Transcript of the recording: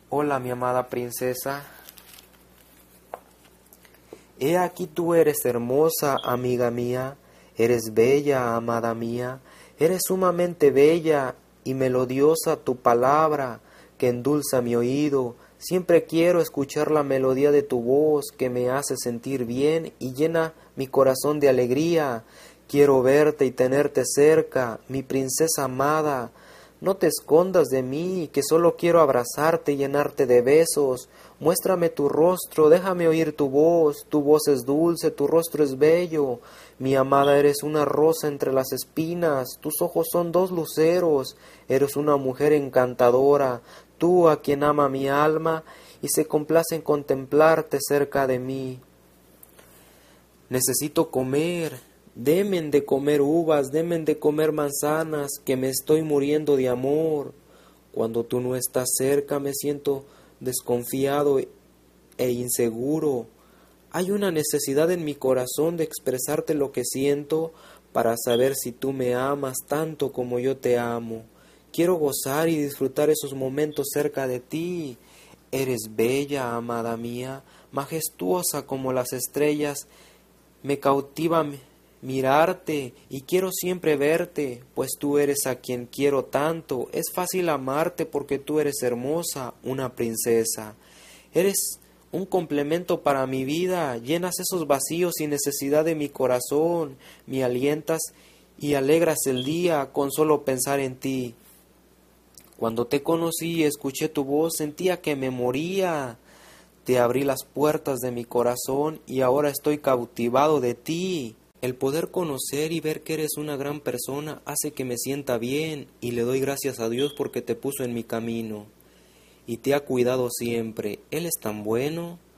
Hola, mi amada princesa. He aquí tú eres hermosa, amiga mía, eres bella, amada mía, eres sumamente bella y melodiosa tu palabra que endulza mi oído. Siempre quiero escuchar la melodía de tu voz que me hace sentir bien y llena mi corazón de alegría. Quiero verte y tenerte cerca, mi princesa amada. No te escondas de mí, que solo quiero abrazarte y llenarte de besos. Muéstrame tu rostro, déjame oír tu voz es dulce, tu rostro es bello. Mi amada, eres una rosa entre las espinas, tus ojos son dos luceros, eres una mujer encantadora, tú a quien ama mi alma y se complace en contemplarte cerca de mí. Necesito comer. Demen de comer uvas, demen de comer manzanas, que me estoy muriendo de amor. Cuando tú no estás cerca me siento desconfiado e inseguro. Hay una necesidad en mi corazón de expresarte lo que siento para saber si tú me amas tanto como yo te amo. Quiero gozar y disfrutar esos momentos cerca de ti. Eres bella, amada mía, majestuosa como las estrellas. Me cautiva mirarte y quiero siempre verte, pues tú eres a quien quiero tanto. Es fácil amarte porque tú eres hermosa, una princesa. Eres un complemento para mi vida, llenas esos vacíos sin necesidad de mi corazón, me alientas y alegras el día con solo pensar en ti. Cuando te conocí y escuché tu voz sentía que me moría. Te abrí las puertas de mi corazón y ahora estoy cautivado de ti. El poder conocer y ver que eres una gran persona hace que me sienta bien y le doy gracias a Dios porque te puso en mi camino y te ha cuidado siempre. Él es tan bueno.